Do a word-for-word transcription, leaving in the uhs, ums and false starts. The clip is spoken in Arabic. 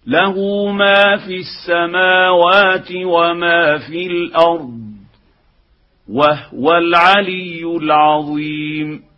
له ما في السماوات وما في الأرض وهو العلي العظيم.